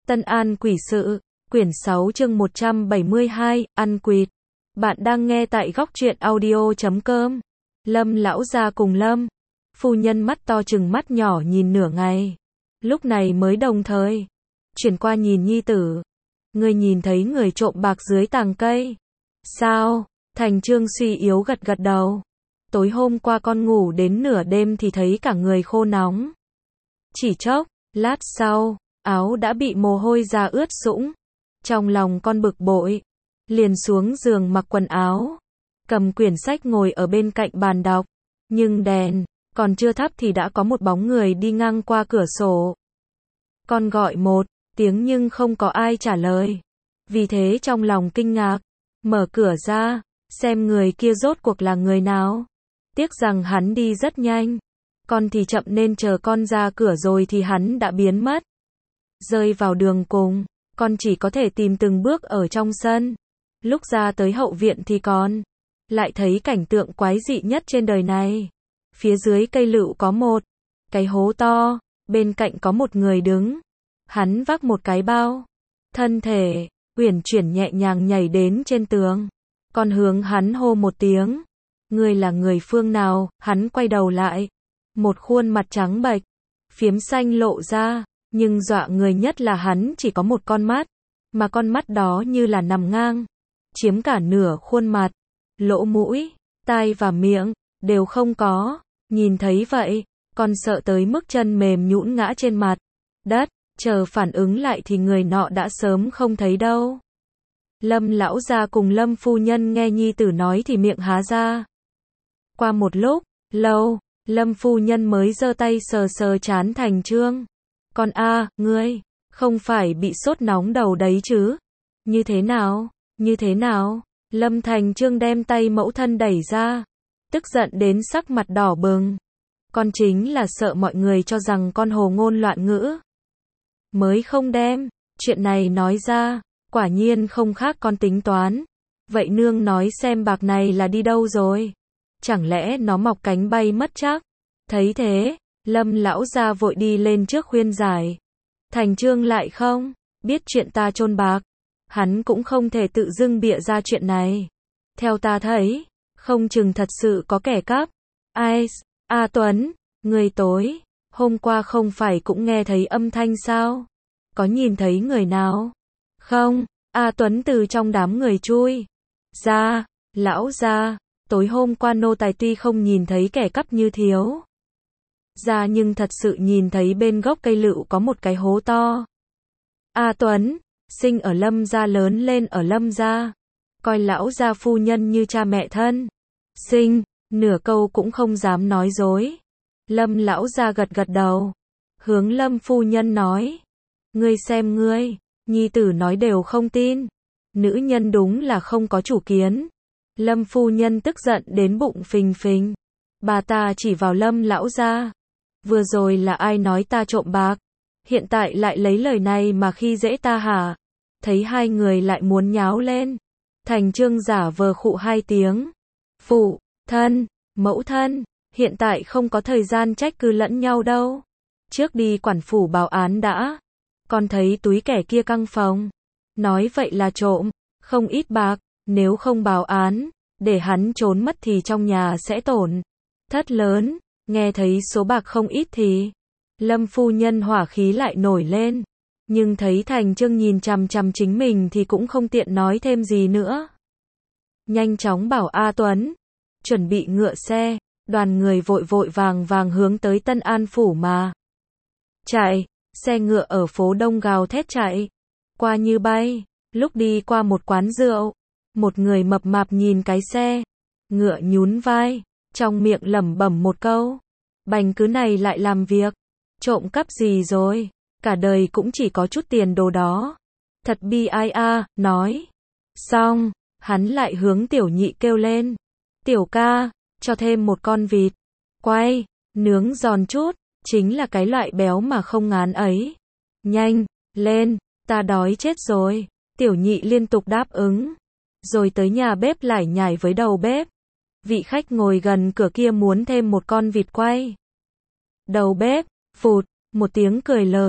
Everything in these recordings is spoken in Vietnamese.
Tân An Quỷ Sự, quyển 6 chương 172, ăn quỵt. Bạn đang nghe tại góc truyện audio.com. Lâm lão gia cùng Lâm phu nhân mắt to chừng mắt nhỏ nhìn nửa ngày. Lúc này mới đồng thời chuyển qua nhìn nhi tử. Ngươi nhìn thấy người trộm bạc dưới tàng cây sao? Thành Trương suy yếu gật gật đầu. Tối hôm qua con ngủ đến nửa đêm thì thấy cả người khô nóng. Chỉ chốc lát sau, áo đã bị mồ hôi ra ướt sũng. Trong lòng con bực bội, liền xuống giường mặc quần áo, cầm quyển sách ngồi ở bên cạnh bàn đọc. Nhưng đèn còn chưa thắp thì đã có một bóng người đi ngang qua cửa sổ. Con gọi một tiếng nhưng không có ai trả lời. Vì thế trong lòng kinh ngạc, mở cửa ra, xem người kia rốt cuộc là người nào. Tiếc rằng hắn đi rất nhanh. Con thì chậm nên chờ con ra cửa rồi thì hắn đã biến mất. Rơi vào đường cùng, con chỉ có thể tìm từng bước ở trong sân. Lúc ra tới hậu viện thì con lại thấy cảnh tượng quái dị nhất trên đời này. Phía dưới cây lựu có một cái hố to, bên cạnh có một người đứng. Hắn vác một cái bao, thân thể uyển chuyển nhẹ nhàng nhảy đến trên tường. Con hướng hắn hô một tiếng. Ngươi là người phương nào? Hắn quay đầu lại, một khuôn mặt trắng bệch, phiếm xanh lộ ra, nhưng dọa người nhất là hắn chỉ có một con mắt, mà con mắt đó như là nằm ngang, chiếm cả nửa khuôn mặt, lỗ mũi, tai và miệng đều không có. Nhìn thấy vậy, con sợ tới mức chân mềm nhũn ngã trên mặt đất, chờ phản ứng lại thì người nọ đã sớm không thấy đâu. Lâm lão gia cùng Lâm phu nhân nghe nhi tử nói thì miệng há ra. Qua một lúc lâu, Lâm phu nhân mới giơ tay sờ sờ trán Thành Trương. Con a, ngươi không phải bị sốt nóng đầu đấy chứ? Như thế nào? Như thế nào? Lâm Thành Trương đem tay mẫu thân đẩy ra, tức giận đến sắc mặt đỏ bừng. Con chính là sợ mọi người cho rằng con hồ ngôn loạn ngữ, mới không đem chuyện này nói ra. Quả nhiên không khác con tính toán. Vậy nương nói xem bạc này là đi đâu rồi? Chẳng lẽ nó mọc cánh bay mất chắc? Thấy thế, Lâm lão gia vội đi lên trước khuyên giải. Thành Trương lại không biết chuyện ta chôn bạc. Hắn cũng không thể tự dưng bịa ra chuyện này. Theo ta thấy, không chừng thật sự có kẻ cắp. Ai? A Tuấn, người tối hôm qua không phải cũng nghe thấy âm thanh sao? Có nhìn thấy người nào? Không. A Tuấn từ trong đám người chui ra. Lão gia, tối hôm qua nô tài tuy không nhìn thấy kẻ cắp như thiếu gia nhưng thật sự nhìn thấy bên gốc cây lựu có một cái hố to. A Tuấn sinh ở Lâm gia, lớn lên ở Lâm gia, coi lão gia phu nhân như cha mẹ thân sinh, nửa câu cũng không dám nói dối. Lâm lão gia gật gật đầu, hướng Lâm phu nhân nói: ngươi xem ngươi, nhi tử nói đều không tin. Nữ nhân đúng là không có chủ kiến. Lâm phu nhân tức giận đến bụng phình phình. Bà ta chỉ vào Lâm lão gia. Vừa rồi là ai nói ta trộm bạc? Hiện tại lại lấy lời này mà khi dễ ta hả? Thấy hai người lại muốn nháo lên, Thành Trương giả vờ khụ hai tiếng. Phụ thân, mẫu thân, hiện tại không có thời gian trách cứ lẫn nhau đâu. Trước đi quản phủ báo án đã. Con thấy túi kẻ kia căng phòng, nói vậy là trộm không ít bạc, nếu không báo án, để hắn trốn mất thì trong nhà sẽ tổn thất lớn. Nghe thấy số bạc không ít thì Lâm phu nhân hỏa khí lại nổi lên, nhưng thấy Thành Trương nhìn chằm chằm chính mình thì cũng không tiện nói thêm gì nữa. Nhanh chóng bảo A Tuấn chuẩn bị ngựa xe. Đoàn người vội vội vàng vàng hướng tới Tân An phủ mà chạy. Xe ngựa ở phố Đông gào thét chạy qua như bay. Lúc đi qua một quán rượu, một người mập mạp nhìn cái xe ngựa nhún vai, trong miệng lẩm bẩm một câu: bành cứ này lại làm việc trộm cắp gì rồi, cả đời cũng chỉ có chút tiền đồ đó. Thật bi ai a. Nói xong, hắn lại hướng Tiểu Nhị kêu lên: tiểu ca, cho thêm một con vịt quay nướng giòn chút, chính là cái loại béo mà không ngán ấy. Nhanh lên, ta đói chết rồi. Tiểu Nhị liên tục đáp ứng, rồi tới nhà bếp lải nhải với đầu bếp. Vị khách ngồi gần cửa kia muốn thêm một con vịt quay. Đầu bếp phụt một tiếng cười lớn,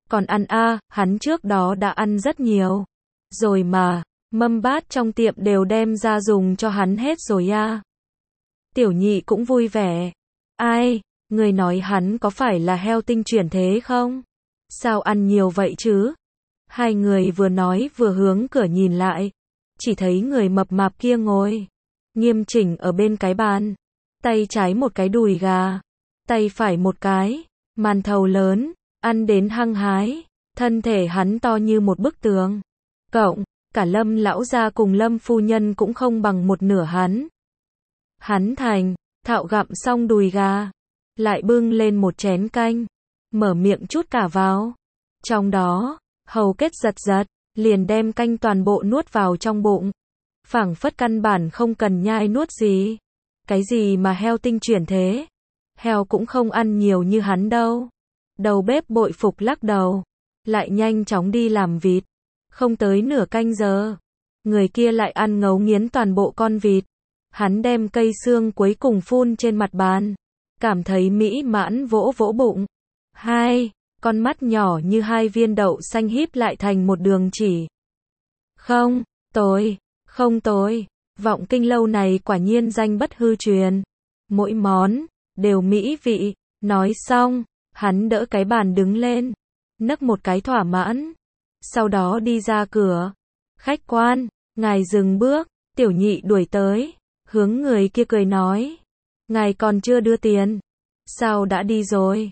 Còn ăn hắn trước đó đã ăn rất nhiều. Rồi mà, mâm bát trong tiệm đều đem ra dùng cho hắn hết rồi Tiểu Nhị cũng vui vẻ. Ai, người nói hắn có phải là heo tinh chuyển thế không? Sao ăn nhiều vậy chứ? Hai người vừa nói vừa hướng cửa nhìn lại. Chỉ thấy người mập mạp kia ngồi nghiêm chỉnh ở bên cái bàn. Tay trái một cái đùi gà, tay phải một cái màn thầu lớn, ăn đến hăng hái. Thân thể hắn to như một bức tường. Cộng, cả Lâm lão gia cùng Lâm phu nhân cũng không bằng một nửa hắn. Hắn thành thạo gặm xong đùi gà, lại bưng lên một chén canh, mở miệng chút cả vào. Trong đó, hầu kết giật giật, liền đem canh toàn bộ nuốt vào trong bụng. Phảng phất căn bản không cần nhai nuốt gì. Cái gì mà heo tinh chuyển thế? Heo cũng không ăn nhiều như hắn đâu. Đầu bếp bội phục lắc đầu, lại nhanh chóng đi làm vịt. Không tới nửa canh giờ, người kia lại ăn ngấu nghiến toàn bộ con vịt. Hắn đem cây xương cuối cùng phun trên mặt bàn, cảm thấy mỹ mãn vỗ vỗ bụng. Con mắt nhỏ như hai viên đậu xanh híp lại thành một đường chỉ. Không tồi, Vọng Kinh lâu này quả nhiên danh bất hư truyền. Mỗi món đều mỹ vị. Nói xong, hắn đỡ cái bàn đứng lên, nấc một cái thỏa mãn. Sau đó đi ra cửa. Khách quan, ngài dừng bước. Tiểu Nhị đuổi tới, hướng người kia cười nói. Ngài còn chưa đưa tiền. Sao đã đi rồi?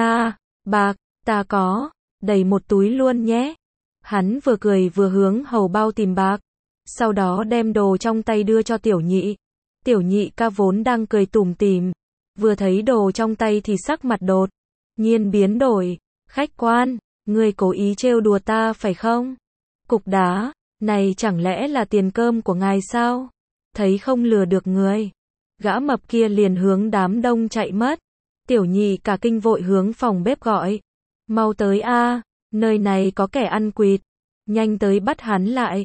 Bạc, ta có, đầy một túi luôn nhé. Hắn vừa cười vừa hướng hầu bao tìm bạc. Sau đó đem đồ trong tay đưa cho Tiểu Nhị. Tiểu Nhị ca vốn đang cười tủm tỉm, vừa thấy đồ trong tay thì sắc mặt đột nhiên biến đổi. Khách quan, ngươi cố ý trêu đùa ta phải không? Cục đá, này chẳng lẽ là tiền cơm của ngài sao? Thấy không lừa được người, gã mập kia liền hướng đám đông chạy mất. Tiểu Nhị cả kinh vội hướng phòng bếp gọi. Mau tới nơi này có kẻ ăn quỵt, nhanh tới bắt hắn lại.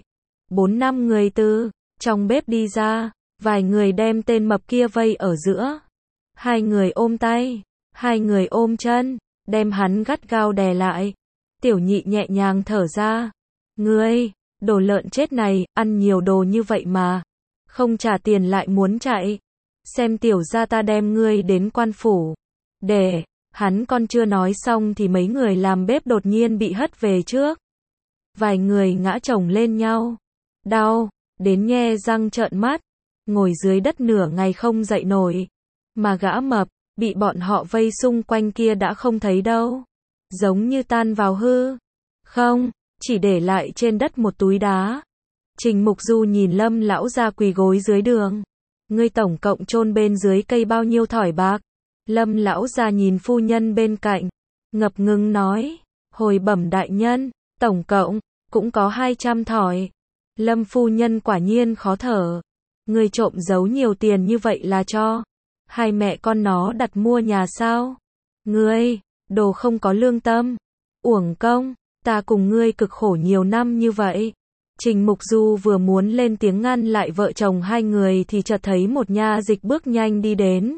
4-5 người từ trong bếp đi ra, vài người đem tên mập kia vây ở giữa. Hai người ôm tay, hai người ôm chân, đem hắn gắt gao đè lại. Tiểu Nhị nhẹ nhàng thở ra. Ngươi, đồ lợn chết này, ăn nhiều đồ như vậy mà không trả tiền lại muốn chạy. Xem tiểu gia ta đem ngươi đến quan phủ. Để, hắn còn chưa nói xong thì mấy người làm bếp đột nhiên bị hất về trước. Vài người ngã chồng lên nhau. Đau, đến nhe răng trợn mắt. Ngồi dưới đất nửa ngày không dậy nổi. Mà gã mập, bị bọn họ vây xung quanh kia đã không thấy đâu. Giống như tan vào hư không, chỉ để lại trên đất một túi đá. Trình Mục Du nhìn Lâm lão gia quỳ gối dưới đường. Ngươi tổng cộng chôn bên dưới cây bao nhiêu thỏi bạc? Lâm lão gia nhìn phu nhân bên cạnh, ngập ngừng nói, hồi bẩm đại nhân, tổng cộng cũng có 200 thỏi. Lâm phu nhân quả nhiên khó thở. Ngươi trộm giấu nhiều tiền như vậy là cho hai mẹ con nó đặt mua nhà sao? Ngươi, đồ không có lương tâm, uổng công, ta cùng ngươi cực khổ nhiều năm như vậy. Trình Mục Du vừa muốn lên tiếng ngăn lại vợ chồng hai người thì chợt thấy một nha dịch bước nhanh đi đến.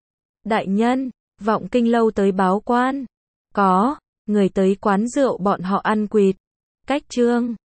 Đại nhân, Vọng Kinh lâu tới báo quan. Có, người tới quán rượu bọn họ ăn quỵt. Cách trương.